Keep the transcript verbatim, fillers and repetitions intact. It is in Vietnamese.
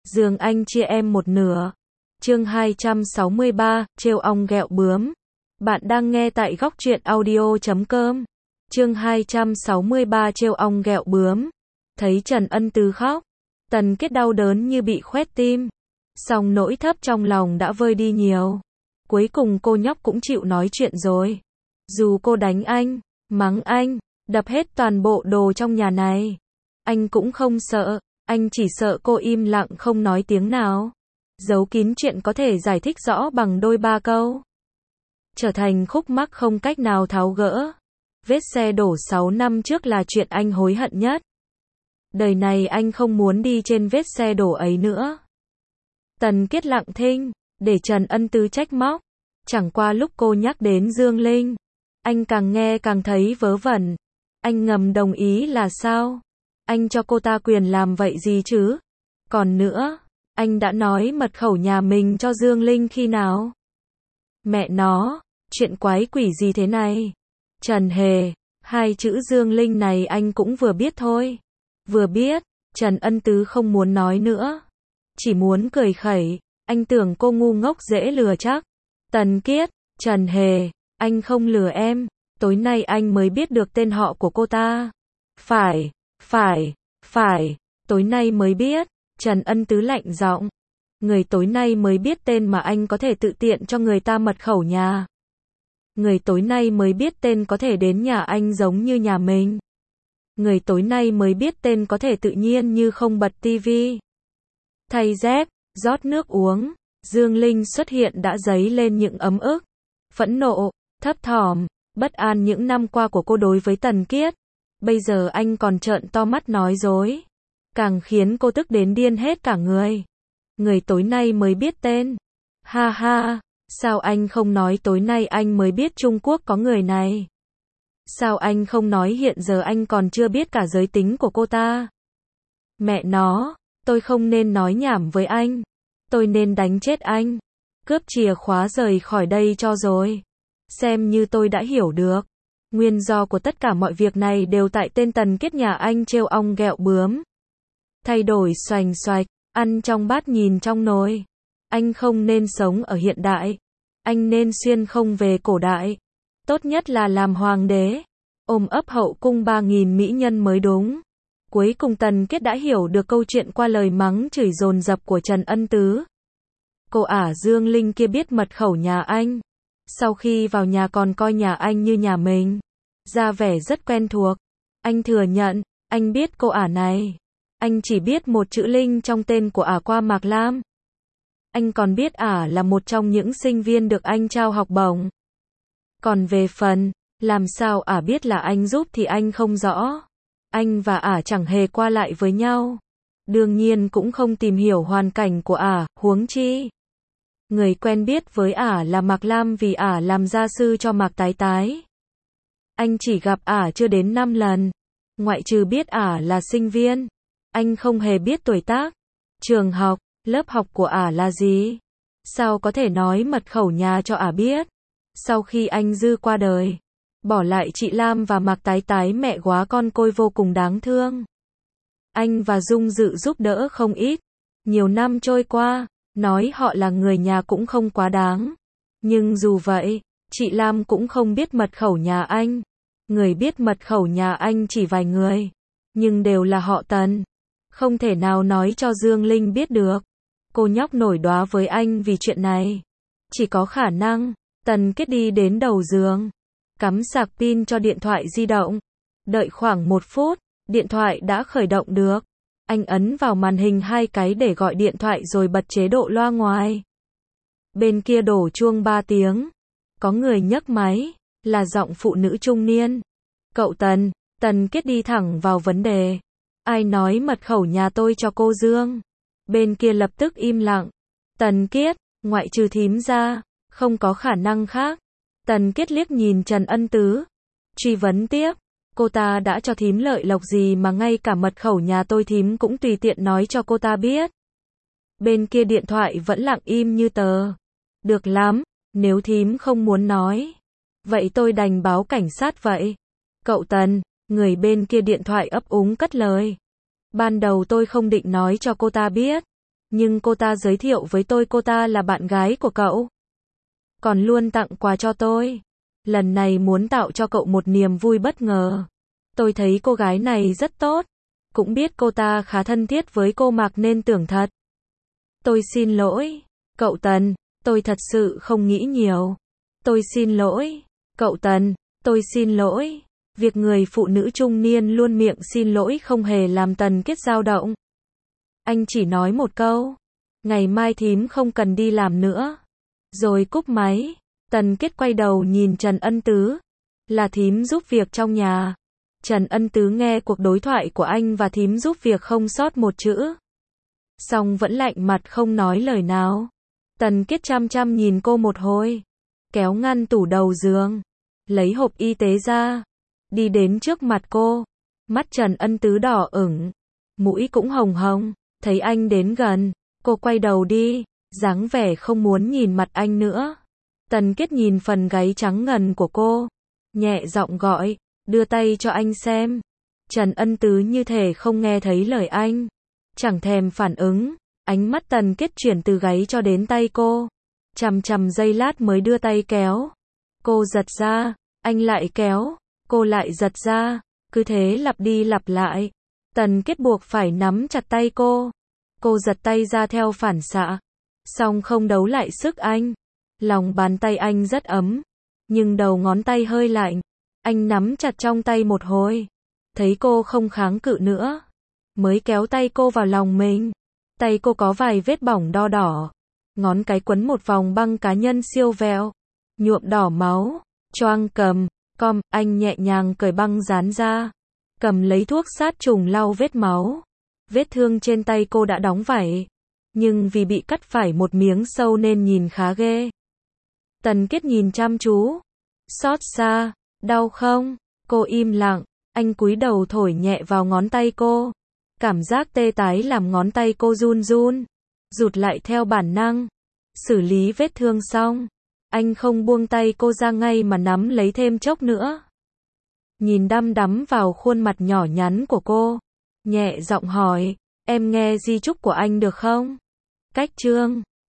giường anh chia em một nửa. Chương hai trăm sáu mươi ba, trêu ong ghẹo bướm. Bạn đang nghe tại góc truyện audio chấm com. Chương hai trăm sáu mươi ba trêu ong ghẹo bướm. Thấy Trần Ân Tứ khóc, Tần Kết đau đớn như bị khoét tim. Song nỗi thấp trong lòng đã vơi đi nhiều. Cuối cùng cô nhóc cũng chịu nói chuyện rồi. Dù cô đánh anh, mắng anh, đập hết toàn bộ đồ trong nhà này, anh cũng không sợ. Anh chỉ sợ cô im lặng không nói tiếng nào, giấu kín chuyện có thể giải thích rõ bằng đôi ba câu, trở thành khúc mắc không cách nào tháo gỡ. Vết xe đổ sáu năm trước là chuyện anh hối hận nhất. Đời này anh không muốn đi trên vết xe đổ ấy nữa. Tần Kết lặng thinh, để Trần Ân Tứ trách móc. Chẳng qua lúc cô nhắc đến Dương Linh, anh càng nghe càng thấy vớ vẩn. Anh ngầm đồng ý là sao? Anh cho cô ta quyền làm vậy gì chứ? Còn nữa, anh đã nói mật khẩu nhà mình cho Dương Linh khi nào? Mẹ nó, chuyện quái quỷ gì thế này? Trần Hề, hai chữ Dương Linh này anh cũng vừa biết thôi. Vừa biết, Trần Ân Tứ không muốn nói nữa. Chỉ muốn cười khẩy, anh tưởng cô ngu ngốc dễ lừa chắc. Tần Kiết, Trần Hề, anh không lừa em, tối nay anh mới biết được tên họ của cô ta. Phải, phải, phải, tối nay mới biết. Trần Ân Tứ lạnh giọng. Người tối nay mới biết tên mà anh có thể tự tiện cho người ta mật khẩu nhà. Người tối nay mới biết tên có thể đến nhà anh giống như nhà mình. Người tối nay mới biết tên có thể tự nhiên như không bật tivi. Thay dép, rót nước uống, Dương Linh xuất hiện đã dấy lên những ấm ức, phẫn nộ, thấp thỏm, bất an những năm qua của cô đối với Tần Kiết. Bây giờ anh còn trợn to mắt nói dối, càng khiến cô tức đến điên hết cả người. Người tối nay mới biết tên. Ha ha, sao anh không nói tối nay anh mới biết Trung Quốc có người này? Sao anh không nói hiện giờ anh còn chưa biết cả giới tính của cô ta? Mẹ nó, tôi không nên nói nhảm với anh. Tôi nên đánh chết anh. Cướp chìa khóa rời khỏi đây cho rồi. Xem như tôi đã hiểu được. Nguyên do của tất cả mọi việc này đều tại tên Tần Kết nhà anh trêu ong ghẹo bướm. Thay đổi xoành xoạch, ăn trong bát nhìn trong nồi. Anh không nên sống ở hiện đại. Anh nên xuyên không về cổ đại. Tốt nhất là làm hoàng đế. Ôm ấp hậu cung ba nghìn mỹ nhân mới đúng. Cuối cùng Tần Kết đã hiểu được câu chuyện qua lời mắng chửi dồn dập của Trần Ân Tứ. Cô ả Dương Linh kia biết mật khẩu nhà anh. Sau khi vào nhà còn coi nhà anh như nhà mình. Ra vẻ rất quen thuộc. Anh thừa nhận, anh biết cô ả này. Anh chỉ biết một chữ Linh trong tên của ả qua Mạc Lam. Anh còn biết ả là một trong những sinh viên được anh trao học bổng. Còn về phần, làm sao ả biết là anh giúp thì anh không rõ. Anh và ả chẳng hề qua lại với nhau. Đương nhiên cũng không tìm hiểu hoàn cảnh của ả, huống chi. Người quen biết với ả là Mạc Lam vì ả làm gia sư cho Mạc Tái Tái. Anh chỉ gặp ả chưa đến năm lần. Ngoại trừ biết ả là sinh viên, anh không hề biết tuổi tác, trường học, lớp học của ả là gì. Sao có thể nói mật khẩu nhà cho ả biết? Sau khi anh Dư qua đời, bỏ lại chị Lam và Mạc Tái Tái mẹ góa con côi vô cùng đáng thương. Anh và Dung Dự giúp đỡ không ít. Nhiều năm trôi qua, nói họ là người nhà cũng không quá đáng. Nhưng dù vậy, chị Lam cũng không biết mật khẩu nhà anh. Người biết mật khẩu nhà anh chỉ vài người, nhưng đều là họ Tần. Không thể nào nói cho Dương Linh biết được. Cô nhóc nổi đoá với anh vì chuyện này. Chỉ có khả năng, Tần Kết đi đến đầu giường, cắm sạc pin cho điện thoại di động. Đợi khoảng một phút, điện thoại đã khởi động được. Anh ấn vào màn hình hai cái để gọi điện thoại rồi bật chế độ loa ngoài. Bên kia đổ chuông ba tiếng. Có người nhấc máy, là giọng phụ nữ trung niên. Cậu Tần, Tần Kết đi thẳng vào vấn đề. Ai nói mật khẩu nhà tôi cho cô Dương? Bên kia lập tức im lặng. Tần Kết, ngoại trừ thím ra, không có khả năng khác. Tần Kết liếc nhìn Trần Ân Tứ. Truy vấn tiếp. Cô ta đã cho thím lợi lộc gì mà ngay cả mật khẩu nhà tôi thím cũng tùy tiện nói cho cô ta biết. Bên kia điện thoại vẫn lặng im như tờ. Được lắm, nếu thím không muốn nói, vậy tôi đành báo cảnh sát vậy. Cậu Tần, người bên kia điện thoại ấp úng cất lời. Ban đầu tôi không định nói cho cô ta biết. Nhưng cô ta giới thiệu với tôi cô ta là bạn gái của cậu. Còn luôn tặng quà cho tôi. Lần này muốn tạo cho cậu một niềm vui bất ngờ. Tôi thấy cô gái này rất tốt. Cũng biết cô ta khá thân thiết với cô Mạc nên tưởng thật. Tôi xin lỗi, cậu Tần, tôi thật sự không nghĩ nhiều. Tôi xin lỗi, cậu Tần, tôi xin lỗi. Việc người phụ nữ trung niên luôn miệng xin lỗi không hề làm Tần Kết dao động. Anh chỉ nói một câu, ngày mai thím không cần đi làm nữa. Rồi cúp máy, Tần Kết quay đầu nhìn Trần Ân Tứ, là thím giúp việc trong nhà. Trần Ân Tứ nghe cuộc đối thoại của anh và thím giúp việc không sót một chữ. Song vẫn lạnh mặt không nói lời nào. Tần Kết chăm chăm nhìn cô một hồi, kéo ngăn tủ đầu giường, lấy hộp y tế ra, đi đến trước mặt cô. Mắt Trần Ân Tứ đỏ ửng, mũi cũng hồng hồng, thấy anh đến gần, cô quay đầu đi, dáng vẻ không muốn nhìn mặt anh nữa. Tần Kết nhìn phần gáy trắng ngần của cô, nhẹ giọng gọi, đưa tay cho anh xem. Trần Ân Tứ như thể không nghe thấy lời anh, chẳng thèm phản ứng. Ánh mắt Tần Kết chuyển từ gáy cho đến tay cô, chằm chằm giây lát mới đưa tay kéo. Cô giật ra, anh lại kéo, cô lại giật ra, cứ thế lặp đi lặp lại. Tần Kết buộc phải nắm chặt tay cô. Cô giật tay ra theo phản xạ, song không đấu lại sức anh. Lòng bàn tay anh rất ấm, nhưng đầu ngón tay hơi lạnh. Anh nắm chặt trong tay một hồi, thấy cô không kháng cự nữa, mới kéo tay cô vào lòng mình. Tay cô có vài vết bỏng đo đỏ, ngón cái quấn một vòng băng cá nhân siêu vẹo, nhuộm đỏ máu. Choang cầm, com, anh nhẹ nhàng cởi băng dán ra, cầm lấy thuốc sát trùng lau vết máu. Vết thương trên tay cô đã đóng vảy, nhưng vì bị cắt phải một miếng sâu nên nhìn khá ghê. Tần Kết nhìn chăm chú, xót xa, đau không? Cô im lặng, anh cúi đầu thổi nhẹ vào ngón tay cô. Cảm giác tê tái làm ngón tay cô run run, rụt lại theo bản năng. Xử lý vết thương xong, anh không buông tay cô ra ngay mà nắm lấy thêm chốc nữa. Nhìn đăm đắm vào khuôn mặt nhỏ nhắn của cô, nhẹ giọng hỏi, em nghe di chúc của anh được không? Cách chương